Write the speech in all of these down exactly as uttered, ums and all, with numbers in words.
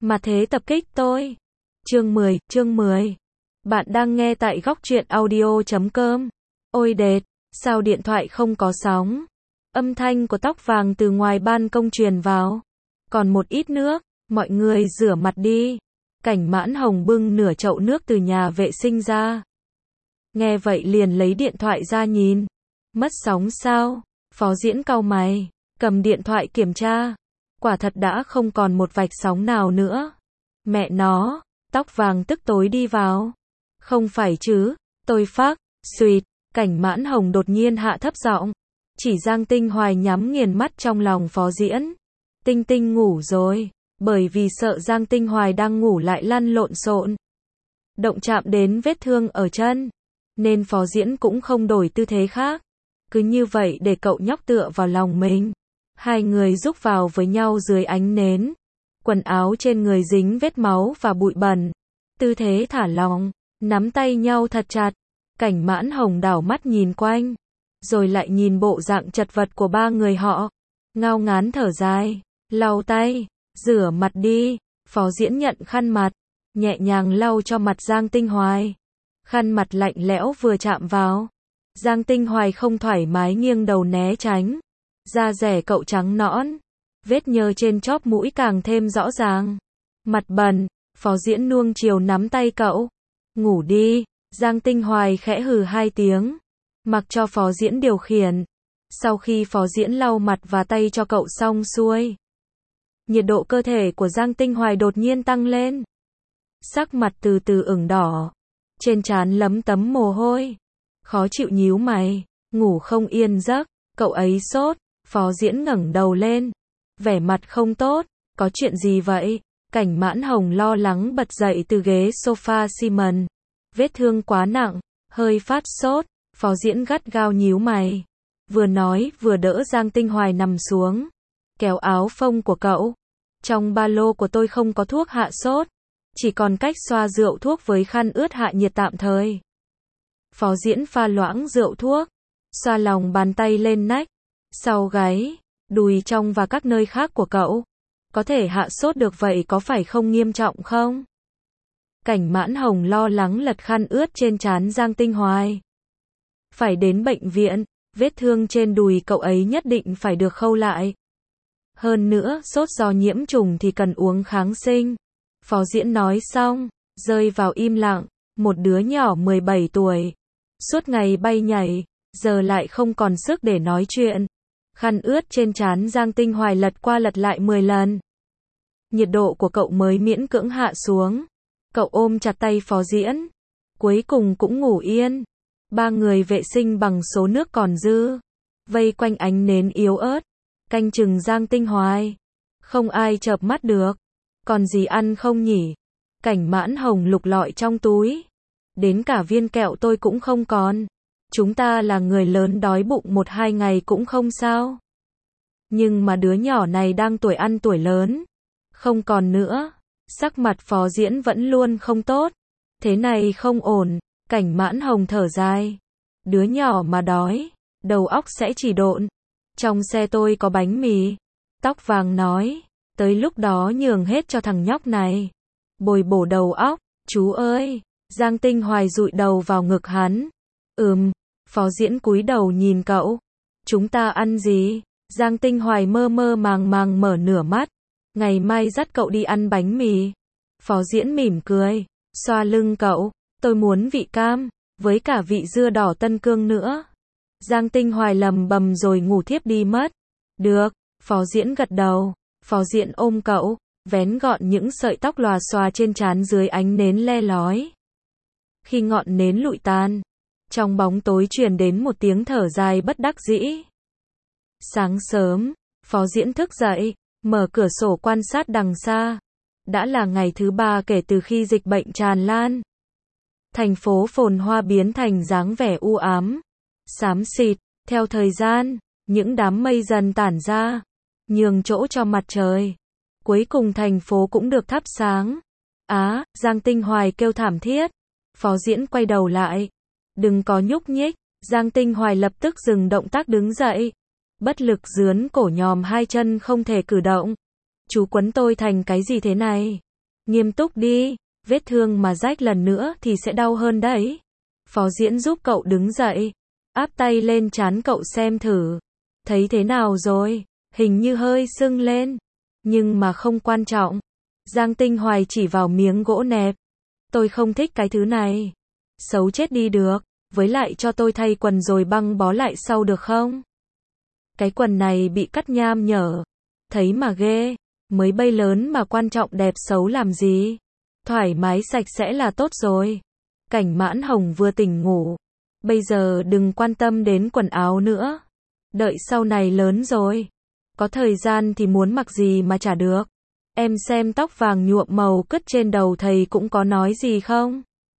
Mà thế tập kích tôi. Chương mười, chương mười. Bạn đang nghe tại góc truyện audio chấm com. Ôi đệt, sao điện thoại không có sóng? Âm thanh của Tóc Vàng từ ngoài ban công truyền vào. Còn một ít nước, mọi người rửa mặt đi. Cảnh Mãn Hồng bưng nửa chậu nước từ nhà vệ sinh ra. Nghe vậy liền lấy điện thoại ra nhìn. Mất sóng sao? Phó Diễn cau mày, cầm điện thoại kiểm tra. Quả thật đã không còn một vạch sóng nào nữa. Mẹ nó, Tóc Vàng tức tối đi vào. Không phải chứ, tôi phác, suýt, Cảnh Mãn Hồng đột nhiên hạ thấp giọng. Chỉ Giang Tinh Hoài nhắm nghiền mắt trong lòng Phó Diễn. Tinh Tinh ngủ rồi, bởi vì sợ Giang Tinh Hoài đang ngủ lại lăn lộn xộn. Động chạm đến vết thương ở chân, nên Phó Diễn cũng không đổi tư thế khác. Cứ như vậy để cậu nhóc tựa vào lòng mình. Hai người rúc vào với nhau dưới ánh nến. Quần áo trên người dính vết máu và bụi bẩn. Tư thế thả lỏng, nắm tay nhau thật chặt. Cảnh Mãn Hồng đảo mắt nhìn quanh, rồi lại nhìn bộ dạng chật vật của ba người họ. Ngao ngán thở dài, lau tay, rửa mặt đi. Phó Diễn nhận khăn mặt, nhẹ nhàng lau cho mặt Giang Tinh Hoài. Khăn mặt lạnh lẽo vừa chạm vào, Giang Tinh Hoài không thoải mái nghiêng đầu né tránh. Da dẻ cậu trắng nõn, vết nhơ trên chóp mũi càng thêm rõ ràng. Mặt bẩn, Phó Diễn nuông chiều nắm tay cậu. Ngủ đi. Giang Tinh Hoài khẽ hừ hai tiếng, mặc cho Phó Diễn điều khiển. Sau khi Phó Diễn lau mặt và tay cho cậu xong xuôi, nhiệt độ cơ thể của Giang Tinh Hoài đột nhiên tăng lên. Sắc mặt từ từ ửng đỏ, trên trán lấm tấm mồ hôi, khó chịu nhíu mày, ngủ không yên giấc. Cậu ấy sốt. Phó Diễn ngẩng đầu lên, vẻ mặt không tốt. Có chuyện gì vậy? Cảnh Mãn Hồng lo lắng bật dậy từ ghế sofa xi mần. Vết thương quá nặng, hơi phát sốt. Phó Diễn gắt gao nhíu mày, vừa nói vừa đỡ Giang Tinh Hoài nằm xuống, kéo áo phông của cậu. Trong ba lô của tôi không có thuốc hạ sốt, chỉ còn cách xoa rượu thuốc với khăn ướt hạ nhiệt tạm thời. Phó Diễn pha loãng rượu thuốc, xoa lòng bàn tay lên nách, sau gáy, đùi trong và các nơi khác của cậu. Có thể hạ sốt được vậy có phải không nghiêm trọng không? Cảnh Mãn Hồng lo lắng lật khăn ướt trên trán Giang Tinh Hoài. Phải đến bệnh viện, vết thương trên đùi cậu ấy nhất định phải được khâu lại. Hơn nữa, sốt do nhiễm trùng thì cần uống kháng sinh. Phó Diễn nói xong, rơi vào im lặng. Một đứa nhỏ mười bảy tuổi, suốt ngày bay nhảy, giờ lại không còn sức để nói chuyện. Khăn ướt trên trán Giang Tinh Hoài lật qua lật lại mười lần. Nhiệt độ của cậu mới miễn cưỡng hạ xuống. Cậu ôm chặt tay Phó Diễn, cuối cùng cũng ngủ yên. Ba người vệ sinh bằng số nước còn dư, vây quanh ánh nến yếu ớt, canh chừng Giang Tinh Hoài. Không ai chợp mắt được. Còn gì ăn không nhỉ? Cảnh Mãn Hồng lục lọi trong túi. Đến cả viên kẹo tôi cũng không còn. Chúng ta là người lớn đói bụng một hai ngày cũng không sao. Nhưng mà đứa nhỏ này đang tuổi ăn tuổi lớn, không còn nữa. Sắc mặt Phó Diễn vẫn luôn không tốt. Thế này không ổn. Cảnh Mãn Hồng thở dài. Đứa nhỏ mà đói, đầu óc sẽ chỉ độn. Trong xe tôi có bánh mì. Tóc Vàng nói. Tới lúc đó nhường hết cho thằng nhóc này. Bồi bổ đầu óc. Chú ơi. Giang Tinh Hoài dụi đầu vào ngực hắn. Ừm. Phó Diễn cúi đầu nhìn cậu. Chúng ta ăn gì? Giang Tinh Hoài mơ mơ màng màng mở nửa mắt. Ngày mai dắt cậu đi ăn bánh mì. Phó Diễn mỉm cười, xoa lưng cậu. Tôi muốn vị cam, với cả vị dưa đỏ Tân Cương nữa. Giang Tinh Hoài lầm bầm rồi ngủ thiếp đi mất. Được. Phó Diễn gật đầu. Phó Diễn ôm cậu, vén gọn những sợi tóc lòa xòa trên trán dưới ánh nến le lói. Khi ngọn nến lụi tan, trong bóng tối truyền đến một tiếng thở dài bất đắc dĩ. Sáng sớm, Phó Diễn thức dậy, mở cửa sổ quan sát đằng xa. Đã là ngày thứ ba kể từ khi dịch bệnh tràn lan. Thành phố phồn hoa biến thành dáng vẻ u ám, xám xịt. Theo thời gian, những đám mây dần tản ra, nhường chỗ cho mặt trời. Cuối cùng thành phố cũng được thắp sáng. Á, Giang Tinh Hoài kêu thảm thiết. Phó Diễn quay đầu lại. Đừng có nhúc nhích. Giang Tinh Hoài lập tức dừng động tác đứng dậy. Bất lực dướn cổ nhòm hai chân không thể cử động. Chú quấn tôi thành cái gì thế này? Nghiêm túc đi, vết thương mà rách lần nữa thì sẽ đau hơn đấy. Phó Diễn giúp cậu đứng dậy, áp tay lên trán cậu xem thử. Thấy thế nào rồi? Hình như hơi sưng lên. Nhưng mà không quan trọng. Giang Tinh Hoài chỉ vào miếng gỗ nẹp. Tôi không thích cái thứ này. Xấu chết đi được. Với lại cho tôi thay quần rồi băng bó lại sau được không? Cái quần này bị cắt nham nhở. Thấy mà ghê. Mới bay lớn mà quan trọng đẹp xấu làm gì? Thoải mái sạch sẽ là tốt rồi. Cảnh Mãn Hồng vừa tỉnh ngủ. Bây giờ đừng quan tâm đến quần áo nữa. Đợi sau này lớn rồi. Có thời gian thì muốn mặc gì mà chả được. Em xem tóc vàng nhuộm màu cứt trên đầu thầy cũng có nói gì không?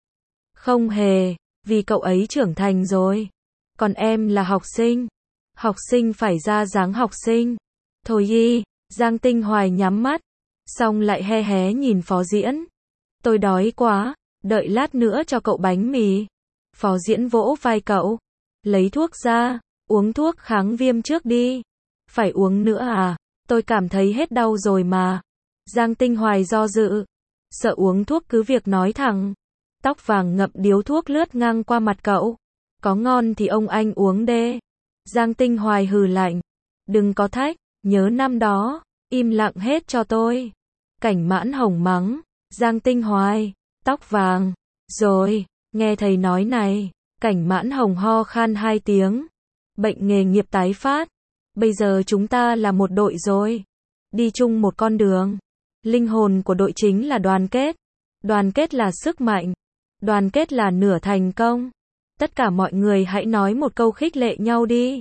Không hề, vì cậu ấy trưởng thành rồi. Còn em là học sinh. Học sinh phải ra dáng học sinh. Thôi y, Giang Tinh Hoài nhắm mắt. Xong lại he hé nhìn Phó Diễn. Tôi đói quá, đợi lát nữa cho cậu bánh mì. Phó Diễn vỗ vai cậu. Lấy thuốc ra, uống thuốc kháng viêm trước đi. Phải uống nữa à? Tôi cảm thấy hết đau rồi mà. Giang Tinh Hoài do dự. Sợ uống thuốc cứ việc nói thẳng. Tóc vàng ngậm điếu thuốc lướt ngang qua mặt cậu. Có ngon thì ông anh uống đê. Giang Tinh Hoài hừ lạnh. Đừng có thách, nhớ năm đó, im lặng hết cho tôi. Cảnh Mãn Hồng mắng. Giang Tinh Hoài, tóc vàng. Rồi, nghe thầy nói này. Cảnh Mãn Hồng ho khan hai tiếng. Bệnh nghề nghiệp tái phát. Bây giờ chúng ta là một đội rồi. Đi chung một con đường. Linh hồn của đội chính là đoàn kết. Đoàn kết là sức mạnh. Đoàn kết là nửa thành công. Tất cả mọi người hãy nói một câu khích lệ nhau đi.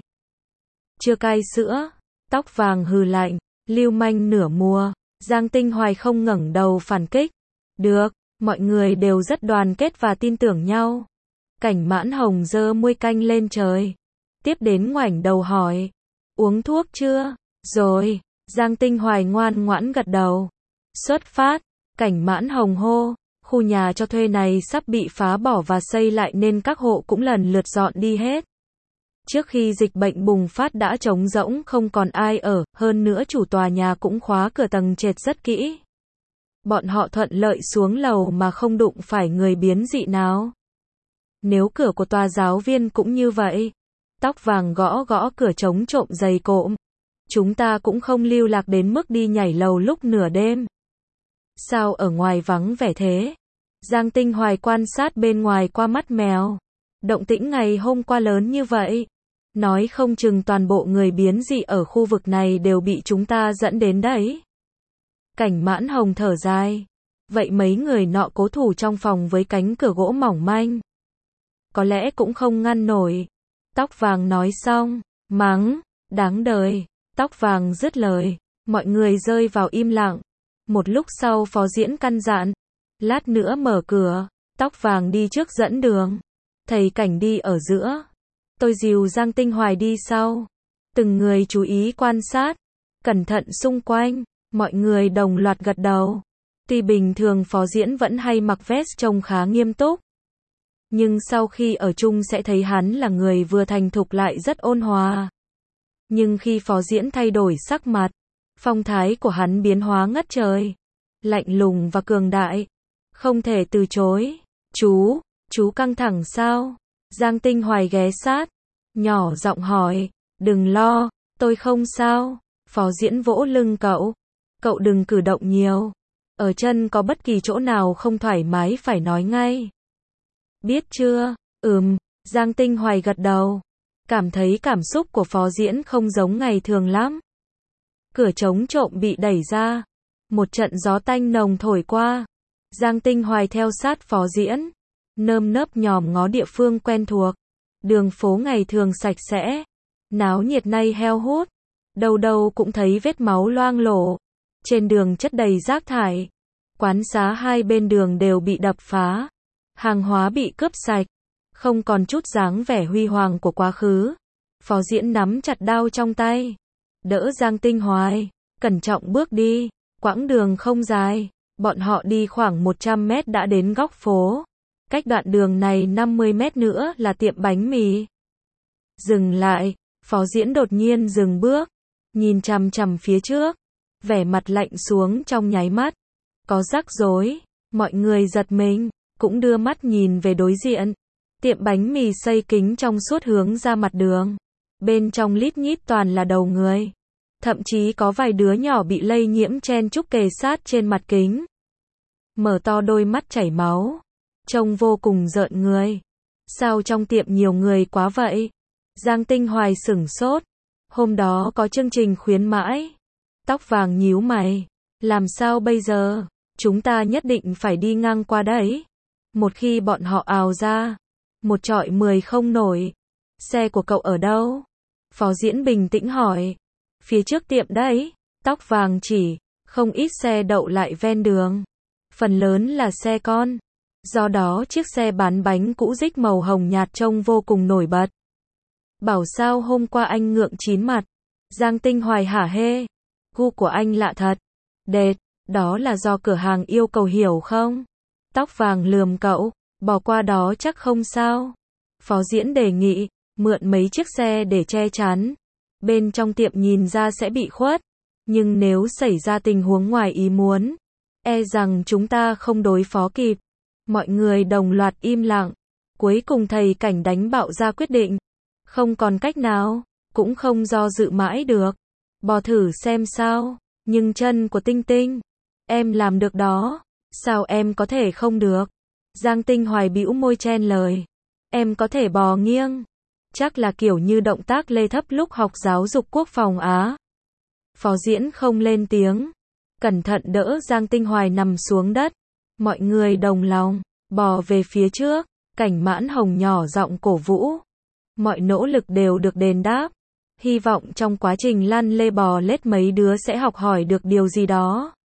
Chưa cai sữa. Tóc vàng hừ lạnh. Lưu manh nửa mùa. Giang Tinh Hoài không ngẩng đầu phản kích. Được, mọi người đều rất đoàn kết và tin tưởng nhau. Cảnh Mãn Hồng giơ muôi canh lên trời. Tiếp đến ngoảnh đầu hỏi. Uống thuốc chưa? Rồi. Giang Tinh Hoài ngoan ngoãn gật đầu. Xuất phát. Cảnh Mãn Hồng hô. Khu nhà cho thuê này sắp bị phá bỏ và xây lại nên các hộ cũng lần lượt dọn đi hết. Trước khi dịch bệnh bùng phát đã trống rỗng không còn ai ở, hơn nữa chủ tòa nhà cũng khóa cửa tầng trệt rất kỹ. Bọn họ thuận lợi xuống lầu mà không đụng phải người biến dị nào. Nếu cửa của tòa giáo viên cũng như vậy. Tóc vàng gõ gõ cửa chống trộm dày cộm. Chúng ta cũng không lưu lạc đến mức đi nhảy lầu lúc nửa đêm. Sao ở ngoài vắng vẻ thế? Giang Tinh Hoài quan sát bên ngoài qua mắt mèo. Động tĩnh ngày hôm qua lớn như vậy. Nói không chừng toàn bộ người biến dị ở khu vực này đều bị chúng ta dẫn đến đấy. Cảnh Mãn Hồng thở dài. Vậy mấy người nọ cố thủ trong phòng với cánh cửa gỗ mỏng manh. Có lẽ cũng không ngăn nổi. Tóc vàng nói xong. Mắng. Đáng đời. Tóc vàng dứt lời. Mọi người rơi vào im lặng. Một lúc sau Phó Diễn căn dặn. Lát nữa mở cửa. Tóc vàng đi trước dẫn đường. Thầy Cảnh đi ở giữa. Tôi dìu Giang Tinh Hoài đi sau. Từng người chú ý quan sát. Cẩn thận xung quanh. Mọi người đồng loạt gật đầu. Tuy bình thường Phó Diễn vẫn hay mặc vest trông khá nghiêm túc. Nhưng sau khi ở chung sẽ thấy hắn là người vừa thành thục lại rất ôn hòa. Nhưng khi Phó Diễn thay đổi sắc mặt, phong thái của hắn biến hóa ngất trời. Lạnh lùng và cường đại. Không thể từ chối. Chú, chú căng thẳng sao? Giang Tinh Hoài ghé sát. Nhỏ giọng hỏi. Đừng lo, tôi không sao. Phó Diễn vỗ lưng cậu. Cậu đừng cử động nhiều. Ở chân có bất kỳ chỗ nào không thoải mái phải nói ngay. Biết chưa? Ừm, Giang Tinh Hoài gật đầu. Cảm thấy cảm xúc của Phó Diễn không giống ngày thường lắm. Cửa trống trộm bị đẩy ra. Một trận gió tanh nồng thổi qua. Giang Tinh Hoài theo sát Phó Diễn. Nơm nớp nhòm ngó địa phương quen thuộc. Đường phố ngày thường sạch sẽ. Náo nhiệt nay heo hút. Đâu đâu cũng thấy vết máu loang lổ. Trên đường chất đầy rác thải. Quán xá hai bên đường đều bị đập phá. Hàng hóa bị cướp sạch. Không còn chút dáng vẻ huy hoàng của quá khứ. Phó Diễn nắm chặt đao trong tay. Đỡ Giang Tinh Hoài. Cẩn trọng bước đi. Quãng đường không dài. Bọn họ đi khoảng một trăm mét đã đến góc phố. Cách đoạn đường này năm mươi mét nữa là tiệm bánh mì. Dừng lại. Phó Diễn đột nhiên dừng bước. Nhìn chằm chằm phía trước. Vẻ mặt lạnh xuống trong nháy mắt. Có rắc rối. Mọi người giật mình, cũng đưa mắt nhìn về đối diện. Tiệm bánh mì xây kính trong suốt hướng ra mặt đường. Bên trong lít nhít toàn là đầu người. Thậm chí có vài đứa nhỏ bị lây nhiễm chen chúc kề sát trên mặt kính. Mở to đôi mắt chảy máu. Trông vô cùng rợn người. Sao trong tiệm nhiều người quá vậy? Giang Tinh Hoài sửng sốt. Hôm đó có chương trình khuyến mãi. Tóc vàng nhíu mày. Làm sao bây giờ? Chúng ta nhất định phải đi ngang qua đấy. Một khi bọn họ ào ra, một trọi mười không nổi. Xe của cậu ở đâu? Phó Diễn bình tĩnh hỏi. Phía trước tiệm đấy. Tóc vàng chỉ, không ít xe đậu lại ven đường. Phần lớn là xe con. Do đó chiếc xe bán bánh cũ rích màu hồng nhạt trông vô cùng nổi bật. Bảo sao hôm qua anh ngượng chín mặt. Giang Tinh Hoài hả hê. Gu của anh lạ thật. Đệt, đó là do cửa hàng yêu cầu hiểu không? Tóc vàng lườm cậu, bỏ qua đó chắc không sao. Phó Diễn đề nghị, mượn mấy chiếc xe để che chắn. Bên trong tiệm nhìn ra sẽ bị khuất. Nhưng nếu xảy ra tình huống ngoài ý muốn, e rằng chúng ta không đối phó kịp. Mọi người đồng loạt im lặng. Cuối cùng thầy Cảnh đánh bạo ra quyết định. Không còn cách nào, cũng không do dự mãi được. Bò thử xem sao. Nhưng chân của Tinh Tinh, em làm được đó. Sao em có thể không được? Giang Tinh Hoài bĩu môi chen lời. Em có thể bò nghiêng. Chắc là kiểu như động tác lê thấp lúc học giáo dục quốc phòng Á. Phó Diễn không lên tiếng. Cẩn thận đỡ Giang Tinh Hoài nằm xuống đất. Mọi người đồng lòng, bò về phía trước. Cảnh Mãn Hồng nhỏ giọng cổ vũ. Mọi nỗ lực đều được đền đáp. Hy vọng trong quá trình lăn lê bò lết mấy đứa sẽ học hỏi được điều gì đó.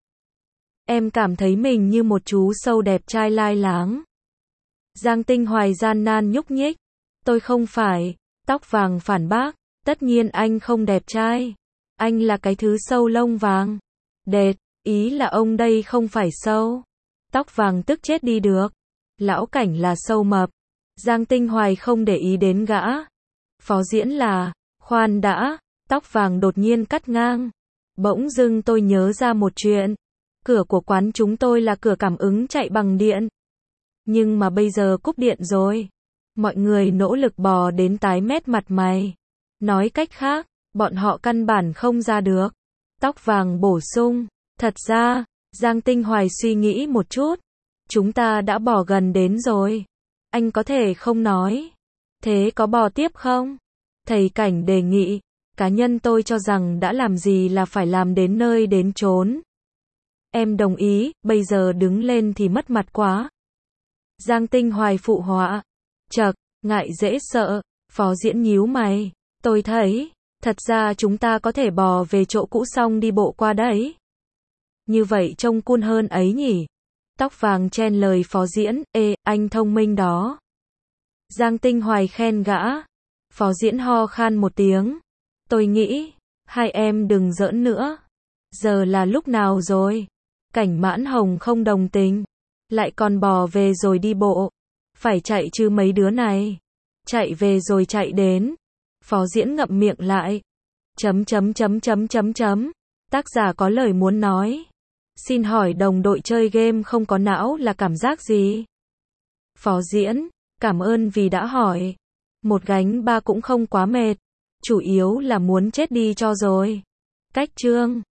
Em cảm thấy mình như một chú sâu đẹp trai lai láng. Giang Tinh Hoài gian nan nhúc nhích. Tôi không phải. Tóc vàng phản bác. Tất nhiên anh không đẹp trai. Anh là cái thứ sâu lông vàng. Đệt, ý là ông đây không phải sâu. Tóc vàng tức chết đi được. Lão Cảnh là sâu mập. Giang Tinh Hoài không để ý đến gã. Phó Diễn là, khoan đã, tóc vàng đột nhiên cắt ngang. Bỗng dưng tôi nhớ ra một chuyện. Cửa của quán chúng tôi là cửa cảm ứng chạy bằng điện. Nhưng mà bây giờ cúp điện rồi. Mọi người nỗ lực bò đến tái mét mặt mày. Nói cách khác, bọn họ căn bản không ra được. Tóc vàng bổ sung. Thật ra, Giang Tinh Hoài suy nghĩ một chút. Chúng ta đã bò gần đến rồi. Anh có thể không nói. Thế có bò tiếp không? Thầy Cảnh đề nghị. Cá nhân tôi cho rằng đã làm gì là phải làm đến nơi đến chốn. Em đồng ý, bây giờ đứng lên thì mất mặt quá. Giang Tinh Hoài phụ họa. Chậc, ngại dễ sợ. Phó Diễn nhíu mày. Tôi thấy, thật ra chúng ta có thể bò về chỗ cũ xong đi bộ qua đấy. Như vậy trông cool hơn ấy nhỉ. Tóc vàng chen lời Phó Diễn. Ê, anh thông minh đó. Giang Tinh Hoài khen gã. Phó Diễn ho khan một tiếng. Tôi nghĩ, hai em đừng giỡn nữa. Giờ là lúc nào rồi? Cảnh Mãn Hồng không đồng tình. Lại còn bò về rồi đi bộ. Phải chạy chứ mấy đứa này. Chạy về rồi chạy đến. Phó Diễn ngậm miệng lại. Chấm chấm chấm chấm chấm chấm. Tác giả có lời muốn nói. Xin hỏi đồng đội chơi game không có não là cảm giác gì? Phó Diễn, cảm ơn vì đã hỏi. Một gánh ba cũng không quá mệt. Chủ yếu là muốn chết đi cho rồi. Cách chương